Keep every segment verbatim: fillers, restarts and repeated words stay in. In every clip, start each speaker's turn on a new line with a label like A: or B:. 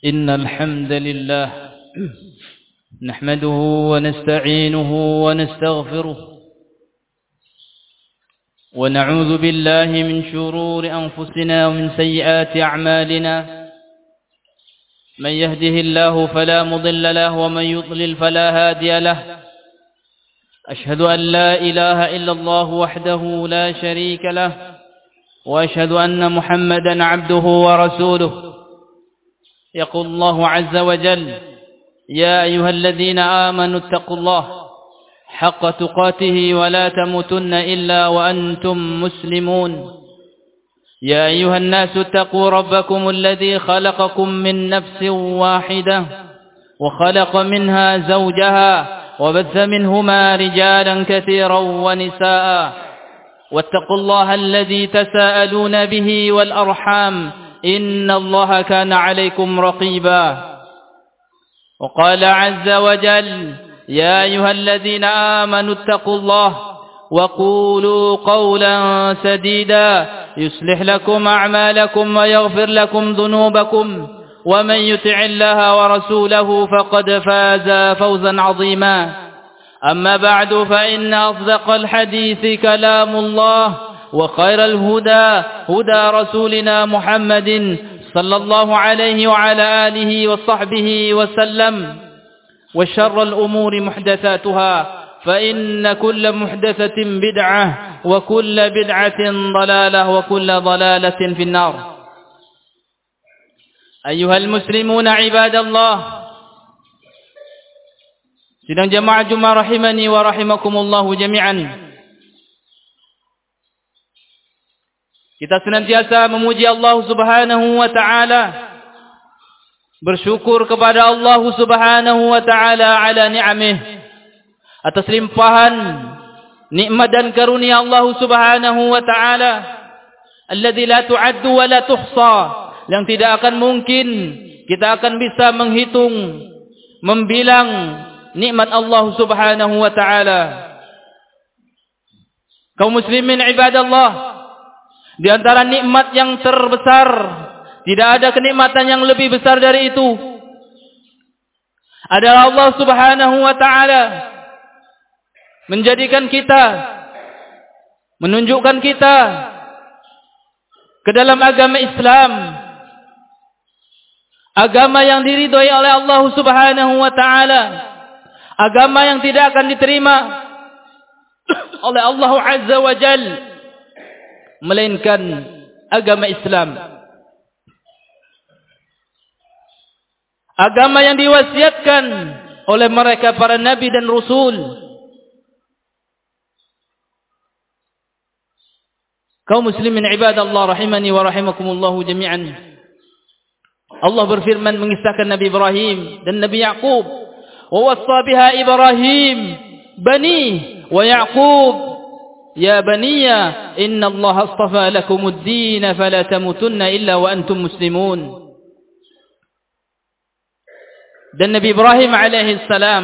A: إن الحمد لله نحمده ونستعينه ونستغفره ونعوذ بالله من شرور أنفسنا ومن سيئات أعمالنا من يهده الله فلا مضل له ومن يضلل فلا هادي له أشهد أن لا إله إلا الله وحده لا شريك له وأشهد أن محمدا عبده ورسوله يقول الله عز وجل يا أيها الذين آمنوا اتقوا الله حق تقاته ولا تموتن إلا وأنتم مسلمون يا أيها الناس اتقوا ربكم الذي خلقكم من نفس واحدة وخلق منها زوجها وبث منهما رجالا كثيرا ونساء واتقوا الله الذي تساءلون به والأرحام إن الله كان عليكم رقيبا وقال عز وجل يا أيها الذين آمنوا اتقوا الله وقولوا قولا سديدا يصلح لكم أعمالكم ويغفر لكم ذنوبكم ومن يطع الله ورسوله فقد فاز فوزا عظيما أما بعد فإن أصدق الحديث كلام الله وخير الهدى هدى رسولنا محمد صلى الله عليه وعلى آله وصحبه وسلم وشر الأمور محدثاتها فإن كل محدثة بدعة وكل بدعة ضلالة وكل ضلالة في النار أيها المسلمون عباد الله sidang jamaah Jumat rahimani wa rahimakumullah jami'an. Kita senantiasa memuji Allah Subhanahu wa taala, bersyukur kepada Allah Subhanahu wa taala ala ni'amih, atas limpahan nikmat dan karunia Allah Subhanahu wa taala alladzi la tu'addu wa la tuhsa, yang tidak akan mungkin kita akan bisa menghitung, membilang nikmat Allah Subhanahu wa taala. Kaum muslimin ibadallah, di antara nikmat yang terbesar, tidak ada kenikmatan yang lebih besar dari itu, adalah Allah Subhanahu wa taala menjadikan kita, menunjukkan kita ke dalam agama Islam, agama yang diridhoi oleh Allah Subhanahu wa taala, agama yang tidak akan diterima oleh Allah Azza wa Jalla, melainkan agama Islam. Agama yang diwasiatkan oleh mereka para nabi dan rasul. Kaum muslimin ibadallah rahimani wa rahimakumullah jami'an. Allah berfirman mengisahkan Nabi Ibrahim dan Nabi Yaqub, wa wassa biha Ibrahim bani wa Yaqub ya baniya inna Allah astafa lakumud din fala tamutunna illa wa antum muslimun. Dan Nabi Ibrahim alaihi salam,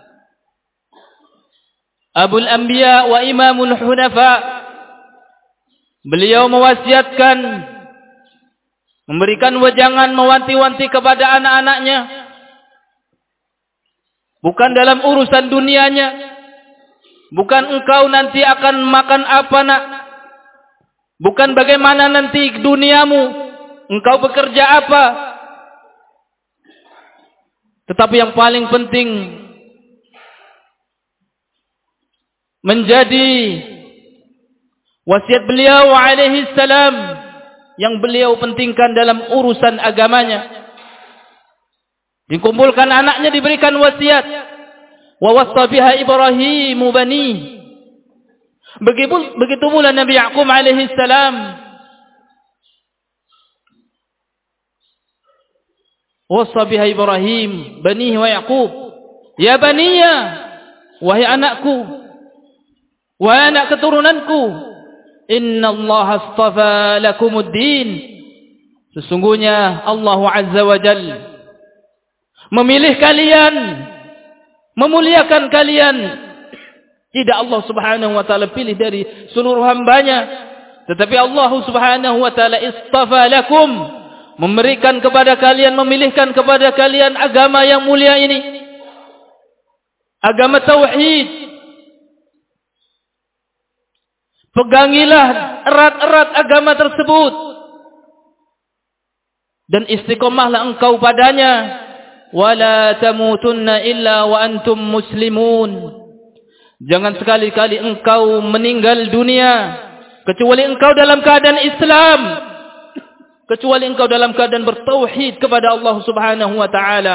A: Abul Anbiya wa Imamul Hunafa, beliau mewasiatkan, memberikan wejangan, mewanti-wanti kepada anak-anaknya, bukan dalam urusan dunianya, bukan engkau nanti akan makan apa nak, bukan bagaimana nanti duniamu, engkau bekerja apa, tetapi yang paling penting menjadi wasiat beliau alaihi salam yang beliau pentingkan dalam urusan agamanya. Dikumpulkan anaknya, diberikan wasiat. Wa wassa biha Ibrahim bani. Begitu begitu pula Nabi Yaqub alaihi salam. Wassa biha Ibrahim bani wa Yaqub. Ya baniya, wahai anakku, wahai anak keturunanku, inna Allah astafa lakumud din. Sesungguhnya Allah Azza wa Jalla memilih kalian, memuliakan kalian. Tidak Allah Subhanahu wa taala pilih dari seluruh hambanya, tetapi Allah Subhanahu wa taala istafa lakum memberikan kepada kalian, memilihkan kepada kalian agama yang mulia ini, agama tauhid. Pegangilah erat-erat agama tersebut dan istiqomahlah engkau padanya. Wala tamutunna illa wa antum muslimun. Jangan sekali-kali engkau meninggal dunia kecuali engkau dalam keadaan Islam, kecuali engkau dalam keadaan bertauhid kepada Allah Subhanahu wa taala.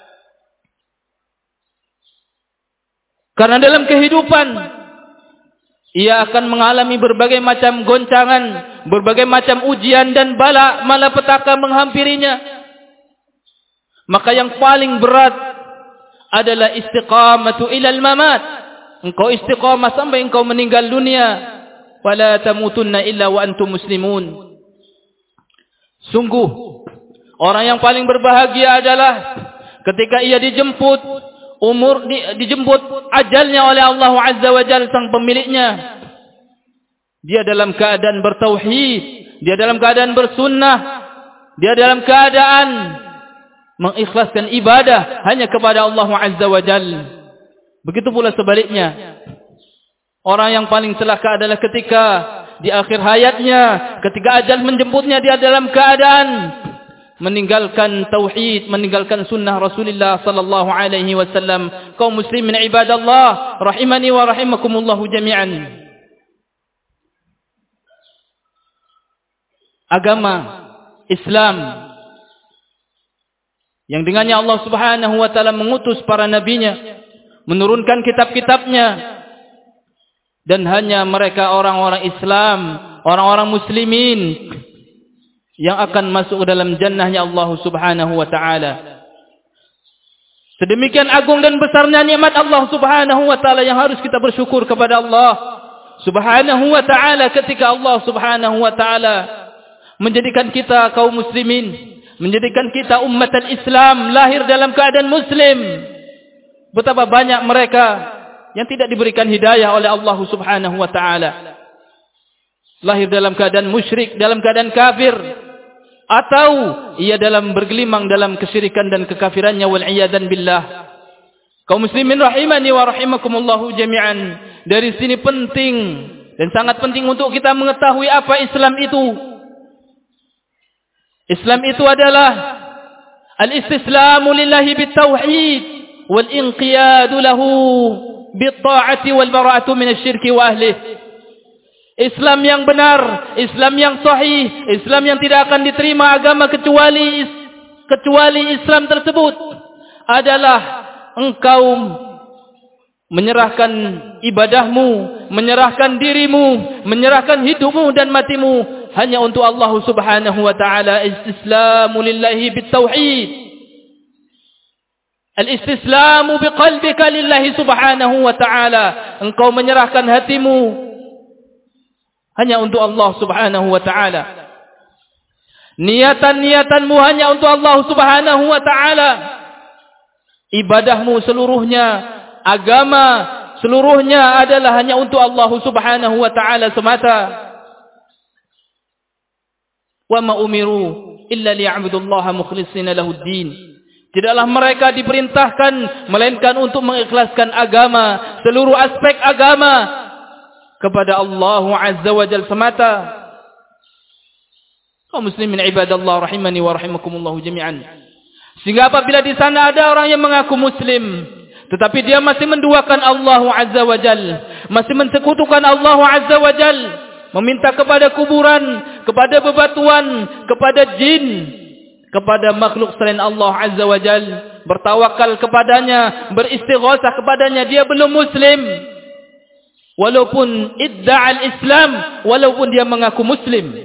A: Karena dalam kehidupan ia akan mengalami berbagai macam goncangan, berbagai macam ujian dan bala malapetaka menghampirinya. Maka yang paling berat adalah istiqamatu ilal mamat. Engkau istiqamah sampai engkau meninggal dunia. Wala tamutunna illa wa antum muslimun. Sungguh orang yang paling berbahagia adalah ketika ia dijemput umur di, dijemput ajalnya oleh Allah Azza wa Jalla sang pemiliknya. Dia dalam keadaan bertauhid, dia dalam keadaan bersunnah, dia dalam keadaan mengikhlaskan ibadah hanya kepada Allah Azza wa Jalla. Begitu pula sebaliknya. Orang yang paling celaka adalah ketika di akhir hayatnya, ketika ajal menjemputnya, dia dalam keadaan meninggalkan tauhid, meninggalkan sunnah Rasulullah sallallahu alaihi wasallam. Kaum muslimin ibadallah rahimani wa rahimakumullah jami'an. Agama Islam yang dengannya Allah Subhanahu wa taala mengutus para nabinya, menurunkan kitab-kitabnya, dan hanya mereka orang-orang Islam, orang-orang muslimin yang akan masuk ke dalam jannahnya Allah Subhanahu wa taala. Sedemikian agung dan besarnya nikmat Allah Subhanahu wa taala yang harus kita bersyukur kepada Allah Subhanahu wa taala ketika Allah Subhanahu wa taala menjadikan kita kaum muslimin, menjadikan kita ummatan Islam, lahir dalam keadaan muslim. Betapa banyak mereka yang tidak diberikan hidayah oleh Allah Subhanahu wa taala. Lahir dalam keadaan musyrik, dalam keadaan kafir, atau ia dalam bergelimang dalam kesyirikan dan kekafirannya, wal iyadan billah. Kaum muslimin rahimani wa rahimakumullah jami'an. Dari sini penting dan sangat penting untuk kita mengetahui apa Islam itu. Islam itu adalah al-istislamu lillahi bitauhid wal inqiyadu lahu bitta'ati wal bara'atu minasyirki wa ahlihi. Islam yang benar, Islam yang sahih, Islam yang tidak akan diterima agama kecuali kecuali Islam tersebut adalah engkau menyerahkan ibadahmu, menyerahkan dirimu, menyerahkan hidupmu dan matimu hanya untuk Allah Subhanahu wa taala. Istislamu lillahi bitauhid, al-istislamu biqalbika lillahi Subhanahu wa taala. Engkau menyerahkan hatimu hanya untuk Allah Subhanahu wa taala. Niatan-niatanmu hanya untuk Allah Subhanahu wa taala. Ibadahmu seluruhnya, agama seluruhnya adalah hanya untuk Allah Subhanahu wa taala semata. Wa ma umiru illa liya'budullaha mukhlishina lahud-din. Tidaklah mereka diperintahkan melainkan untuk mengikhlaskan agama, seluruh aspek agama kepada Allah Azza wa Jalla semata. Kaum muslimin ibadallah rahimani wa rahimakumullah jami'an. Sehingga apabila di sana ada orang yang mengaku muslim tetapi dia masih menduakan Allah Azza wa Jalla, masih mensekutukan Allah Azza wa Jalla, meminta kepada kuburan, kepada bebatuan, kepada jin, kepada makhluk selain Allah Azza wa Jalla, bertawakal kepadanya, beristighatsah kepadanya, dia belum muslim. Walaupun idda'al Islam, walaupun dia mengaku muslim.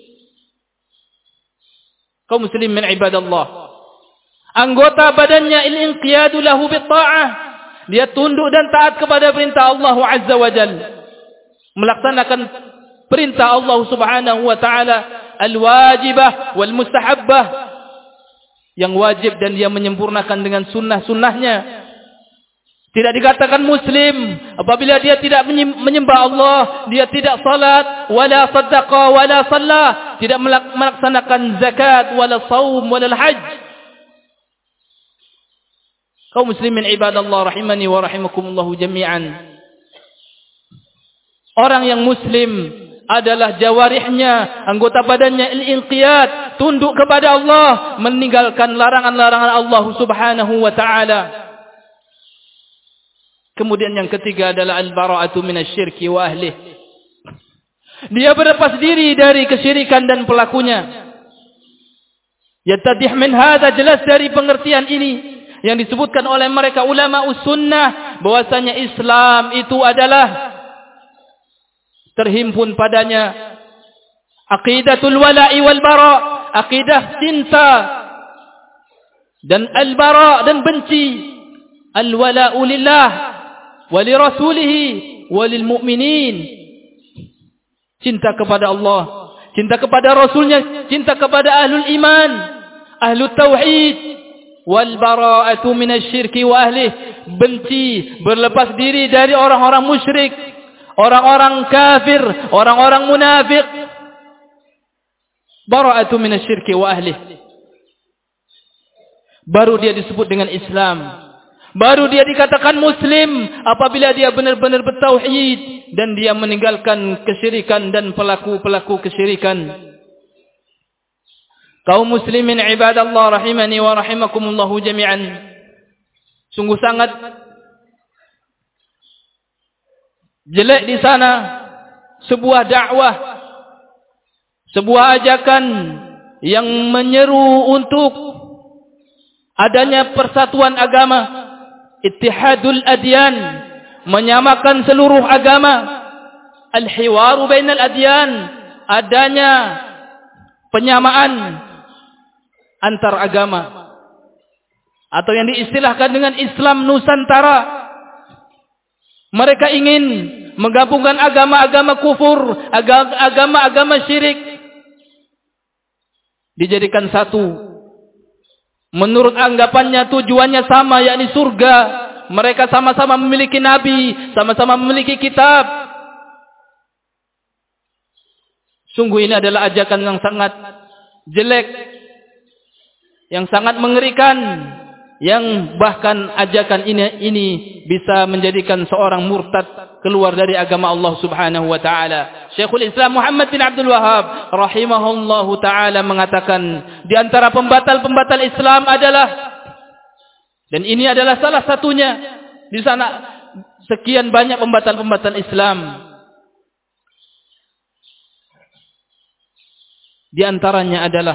A: Kaum muslimin ibadallah, anggota badannya il-inqiyadu lahu bitta'ah, dia tunduk dan taat kepada perintah Allah Azza wa Jalla, melaksanakan perintah Allah Subhanahu wa taala al-wajibah wal mustahabbah, yang wajib dan dia menyempurnakan dengan sunnah-sunnahnya. Tidak dikatakan muslim apabila dia tidak menyembah Allah, dia tidak salat, wala saddaqa, wala shalla. tidak melaksanakan zakat, wala saum, wala hajj. Kaum muslimin ibadallah rahimani wa rahimakumullahu jami'an. Orang yang muslim adalah jawarihnya, anggota badannya al-inqiyad, tunduk kepada Allah, meninggalkan larangan-larangan Allah Subhanahu wa taala. Kemudian yang ketiga adalah al-bara'atu minasyirki wa ahlihi. Dia berlepas diri dari kesyirikan dan pelakunya. Yattadih min hadza, jelas dari pengertian ini yang disebutkan oleh mereka ulama us-sunnah, bahwasanya Islam itu adalah terhimpun padanya aqidatul wala'i wal bara', aqidah cinta dan al-bara' dan benci. Al-wala'u lillah wa li rasulihi wa lil mu'minin. Cinta kepada Allah, cinta kepada Rasulnya, cinta kepada ahlul iman, ahlul tauhid. Wal bara'atu minasyirki wa ahlihi, benci, berlepas diri dari orang-orang musyrik, orang-orang kafir, orang-orang munafik. Bara'atu minasyirki wa ahlihi, baru dia disebut dengan Islam, baru dia dikatakan muslim apabila dia benar-benar bertauhid dan dia meninggalkan kesyirikan dan pelaku-pelaku kesyirikan. Kaum muslimin ibadallah rahimani wa rahimakumullahu jami'an, sungguh sangat jelek di sana sebuah dakwah, sebuah ajakan yang menyeru untuk adanya persatuan agama, ittihadul adyan, menyamakan seluruh agama, al-hiwaru bainal adyan, adanya penyamaan antar agama, atau yang diistilahkan dengan Islam Nusantara. Mereka ingin menggabungkan agama-agama kufur, agama-agama syirik, dijadikan satu. Menurut anggapannya tujuannya sama, yakni surga. Mereka sama-sama memiliki nabi, sama-sama memiliki kitab. Sungguh ini adalah ajakan yang sangat jelek, yang sangat mengerikan, yang bahkan ajakan ini ini bisa menjadikan seorang murtad keluar dari agama Allah Subhanahu wa taala. Syekhul Islam Muhammad bin Abdul Wahhab rahimahullahu taala mengatakan, di antara pembatal-pembatal Islam adalah, dan ini adalah salah satunya, di sana sekian banyak pembatal-pembatal Islam. Di antaranya adalah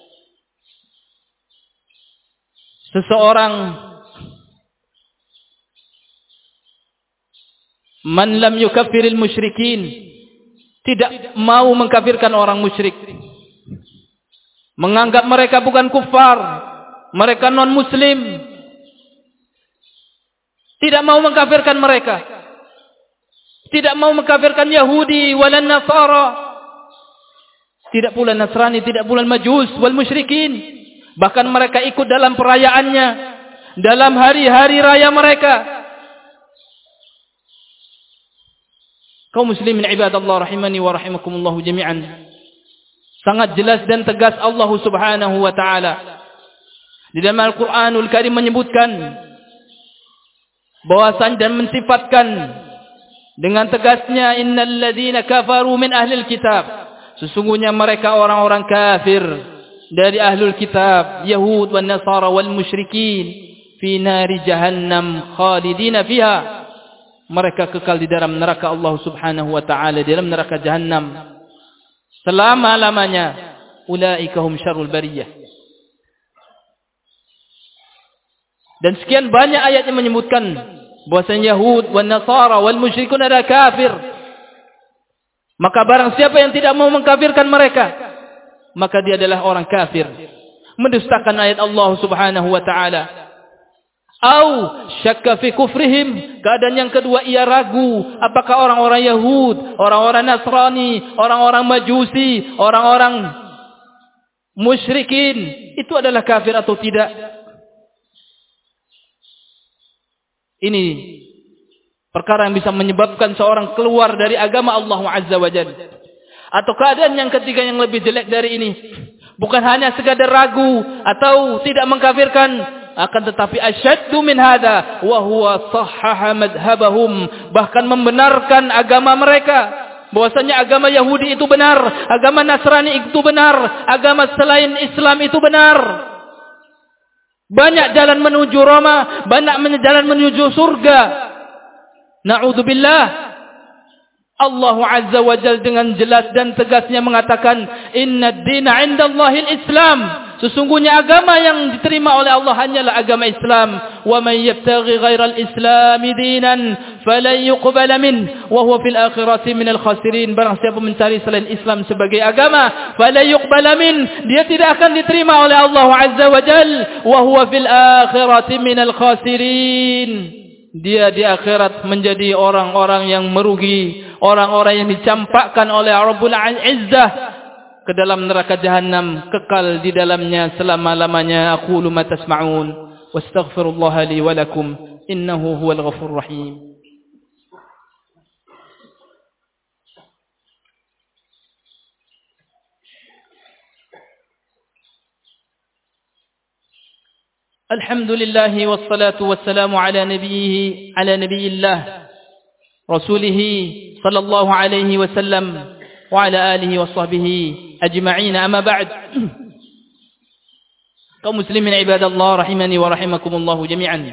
A: seseorang man lam yukaffiril musyrikin, tidak mau mengkafirkan orang musyrik, menganggap mereka bukan kufar, mereka non muslim, tidak mau mengkafirkan mereka, tidak mau mengkafirkan Yahudi wala Nasara, tidak pula Nasrani, tidak pula Majus wal musyrikin. Bahkan mereka ikut dalam perayaannya, dalam hari-hari raya mereka. Kaum muslimin ibadallah rahimani wa rahimakumullahu jami'an, sangat jelas dan tegas Allah Subhanahu wa taala di dalam Al-Qur'anul Karim menyebutkan bahwasan dan mensifatkan dengan tegasnya, innal ladzina kafaru min ahlil kitab, sesungguhnya mereka orang-orang kafir dari ahlul kitab, Yahud wan Nasara wal musyrikin, fi nari jahannam khalidina fiha, mereka kekal di dalam neraka Allah Subhanahu wa taala, di dalam neraka jahannam selama-lamanya. Ulaika hum syarrul bariyah. Dan sekian banyak ayat yang menyebutkan bahwasanya Yahud wan Nasara wal musyrikun adalah kafir. Maka barang siapa yang tidak mau mengkafirkan mereka, maka dia adalah orang kafir, mendustakan ayat Allah Subhanahu wa taala. Au syakka fi kufrihim, keadaan yang kedua ia ragu apakah orang-orang Yahud, orang-orang Nasrani, orang-orang Majusi, orang-orang musyrikin itu adalah kafir atau tidak. Ini perkara yang bisa menyebabkan seorang keluar dari agama Allah Azza wa Jalla. Atau keadaan yang ketiga yang lebih jelek dari ini, bukan hanya sekadar ragu atau tidak mengkafirkan, akan tetapi asyaddu min hadha wa huwa sahhaha madhhabahum, bahkan membenarkan agama mereka. Bahwasanya agama Yahudi itu benar, agama Nasrani itu benar, agama selain Islam itu benar. Banyak jalan menuju Roma, banyak jalan menuju surga. Na'udzubillah. Allah Azza wa Jalla dengan jelas dan tegasnya mengatakan, Inna ad-dina 'indallahil Islam. Sesungguhnya agama yang diterima oleh Allah hanyalah agama Islam. Wa man yabtaghi ghairal Islami dinan falan yuqbala min wa huwa fil akhirati minal khasirin. Barang siapa mencari selain Islam sebagai agama, falan yuqbala min, dia tidak akan diterima oleh Allah Azza wa Jalla, wa huwa fil akhirati minal khasirin. Dia di akhirat menjadi orang-orang yang merugi, orang-orang yang dicampakkan oleh Rabbul Izzah ke dalam neraka Jahannam, kekal di dalamnya selama-lamanya. Aqulu ma tasma'un wastaghfirullaha li wa lakum innahu huwal ghafurur rahim. Alhamdulillah wassalatu wassalamu ala nabiyhi ala nabiyillah rasulih sallallahu alaihi wasallam wa ala alihi wa sahbihi ajma'in. Amma ba'd. Kaum muslimin ibadallah rahimani wa rahimakumullah jami'an.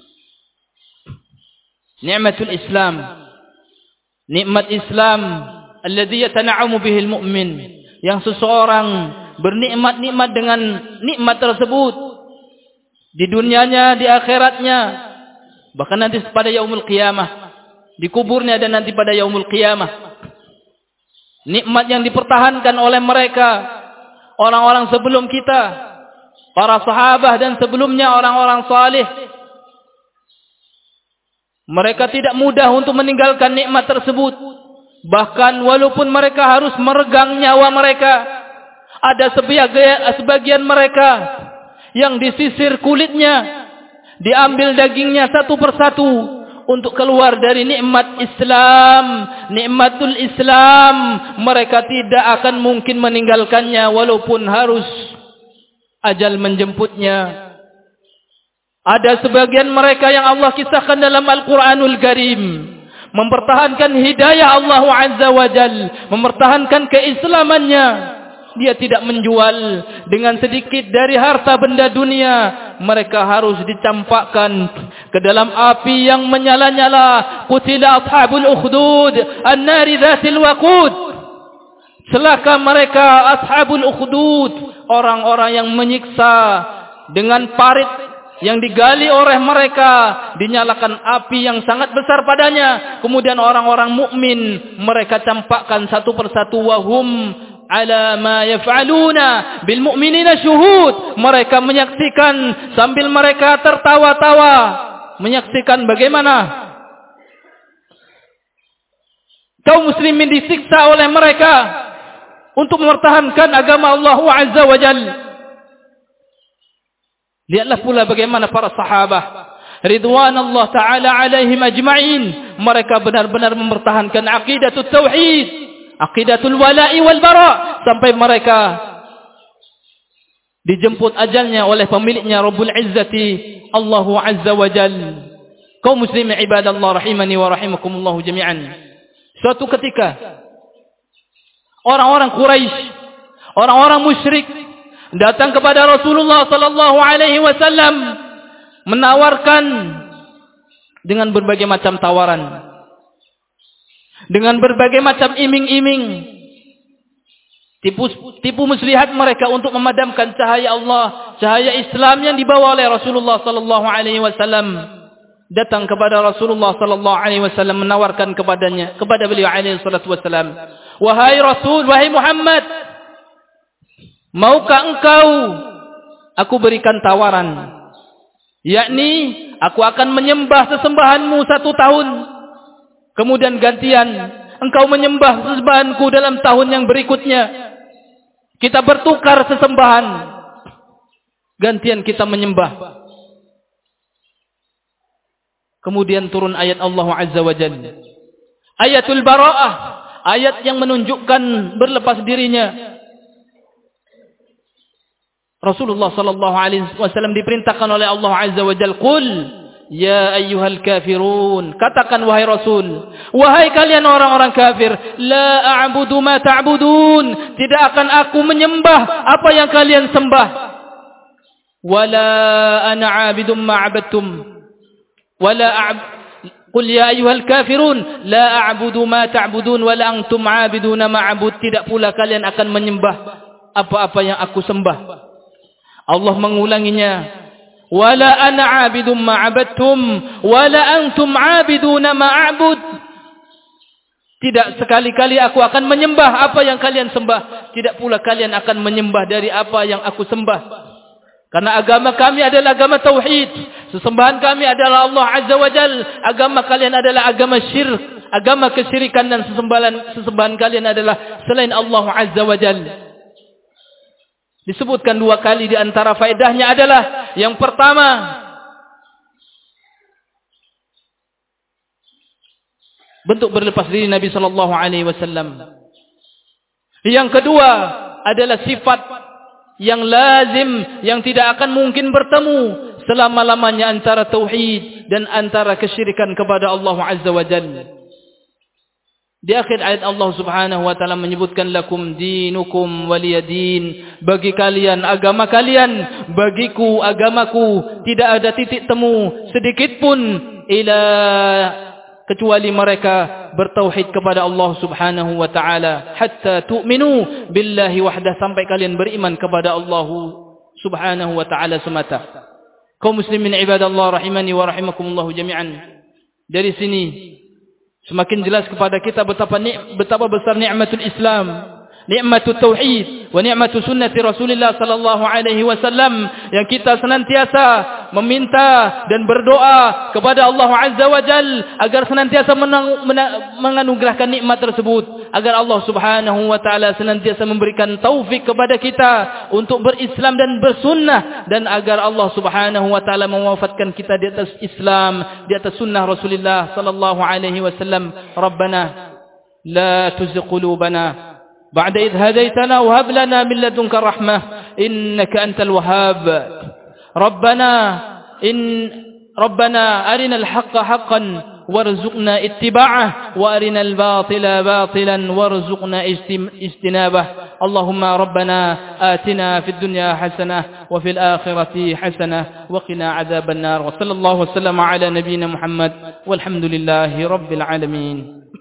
A: Ni'matul Islam, nikmat Islam alladhi yatana'amu bihi al-mu'min, yang seseorang bernikmat-nikmat dengan nikmat tersebut di dunianya, di akhiratnya, bahkan nanti pada yaumul qiyamah, di kuburnya dan nanti pada yaumul qiyamah. Nikmat yang dipertahankan oleh mereka, orang-orang sebelum kita, para sahabat dan sebelumnya orang-orang salih. Mereka tidak mudah untuk meninggalkan nikmat tersebut. Bahkan walaupun mereka harus meregang nyawa mereka, ada sebagian mereka yang disisir kulitnya, diambil dagingnya satu persatu untuk keluar dari nikmat Islam, nikmatul Islam. Mereka tidak akan mungkin meninggalkannya walaupun harus ajal menjemputnya. Ada sebagian mereka yang Allah kisahkan dalam Al-Quranul Karim, mempertahankan hidayah Allah Azza wa Jal, mempertahankan keislamannya. Dia tidak menjual dengan sedikit dari harta benda dunia. Mereka harus dicampakkan ke dalam api yang menyala-nyala. Qutila ashabul ukhdud an-nari dhatil waqud. Celaka mereka ashabul ukhdud, orang-orang yang menyiksa dengan parit yang digali oleh mereka, dinyalakan api yang sangat besar padanya. Kemudian orang-orang mukmin mereka campakkan satu persatu. Wahum ala ma yaf'aluna bil mu'minina syuhud. Mereka menyaksikan sambil mereka tertawa-tawa, menyaksikan bagaimana kaum muslimin disiksa oleh mereka untuk mempertahankan agama Allah Azza wa Jalla. Lihatlah pula bagaimana para sahabat ridwanullah ta'ala alaihim ajma'in, mereka benar-benar mempertahankan aqidatut tauhid, aqidatul wala'i wal bara, sampai mereka dijemput ajalnya oleh pemiliknya Rabbul Izzati Allah Azza wa Jalla. Kaum muslimin ibadallah rahimani wa rahimakumullah jami'an. Suatu ketika orang-orang Quraisy, orang-orang musyrik datang kepada Rasulullah sallallahu alaihi wasallam menawarkan dengan berbagai macam tawaran, dengan berbagai macam iming-iming, tipu tipu muslihat mereka untuk memadamkan cahaya Allah, cahaya Islam yang dibawa oleh Rasulullah sallallahu alaihi wasallam. Datang kepada Rasulullah sallallahu alaihi wasallam menawarkan kepadanya, kepada beliau alaihi salatu wasallam, wahai Rasul, wahai Muhammad, maukah engkau aku berikan tawaran, yakni aku akan menyembah sesembahanmu satu tahun, kemudian gantian engkau menyembah sesembahanku dalam tahun yang berikutnya. Kita bertukar sesembahan, gantian kita menyembah. Kemudian turun ayat Allah Azza wa Jalla, ayatul bara'ah, ayat yang menunjukkan berlepas dirinya. Rasulullah sallallahu alaihi wasallam diperintahkan oleh Allah Azza wa Jalla, "Qul ya ayyuhal kafirun." Katakan wahai Rasul, wahai kalian orang-orang kafir, la a'budu ma ta'budun. Tidak akan aku menyembah apa yang kalian sembah. Wala ana 'abidum ma 'abadtum. Wala a'b Qul ya ayyuhal kafirun la a'budu ma ta'budun wala antum 'abiduna ma 'abud. Tidak pula kalian akan menyembah apa-apa yang aku sembah. Allah mengulanginya, wala ana 'abidum ma 'abadtum wala antum 'abiduna ma a'bud. Tidak sekali-kali aku akan menyembah apa yang kalian sembah, tidak pula kalian akan menyembah dari apa yang aku sembah. Karena agama kami adalah agama tauhid, sesembahan kami adalah Allah Azza wa Jalla. Agama kalian adalah agama syirik, agama kesyirikan, dan sesembahan sesembahan kalian adalah selain Allah Azza wa Jalla. Disebutkan dua kali, di antara faedahnya adalah yang pertama, bentuk berlepas diri Nabi sallallahu alaihi wasallam. Yang kedua adalah sifat yang lazim, yang tidak akan mungkin bertemu selama-lamanya antara tauhid dan antara kesyirikan kepada Allah Azza wa Jalla. Di akhir ayat Allah Subhanahu wa taala menyebutkan, lakum dinukum waliyadin. Bagi kalian agama kalian, bagiku agamaku. Tidak ada titik temu sedikit pun ila kecuali mereka bertauhid kepada Allah Subhanahu wa taala, hatta tu'minu billahi wahdah, sampai kalian beriman kepada Allah Subhanahu wa taala semata. Kaum muslimin ibadallah rahimani wa rahimakumullah jami'an. Dari sini semakin jelas kepada kita betapa ni, betapa besar nikmatul Islam, nikmatul tauhid, wa nikmatul sunnati Rasulullah sallallahu alaihi wasallam, yang kita senantiasa meminta dan berdoa kepada Allah Azza wa Jalla agar senantiasa menang, menang, menganugerahkan nikmat tersebut, agar Allah Subhanahu wa taala senantiasa memberikan taufik kepada kita untuk berislam dan bersunnah, dan agar Allah Subhanahu wa taala mewafatkan kita di atas Islam, di atas sunnah Rasulullah sallallahu alaihi wasallam. Rabbana la tuzigh qulubana ba'da idh hadaytana wa hab lana min ladunka rahmah innaka antal wahhab. Rabbana in Rabbana arinal haqqa haqqan warzuqna ittiba'ah wa arinal batila batilan warzuqna ijtinabah. Allahumma rabbana atina fid dunya hasanah wa fil akhirati hasanah wa qina adzaban nar. Wa sallallahu wa sallama ala nabiyyina Muhammad walhamdulillahi rabbil alamin.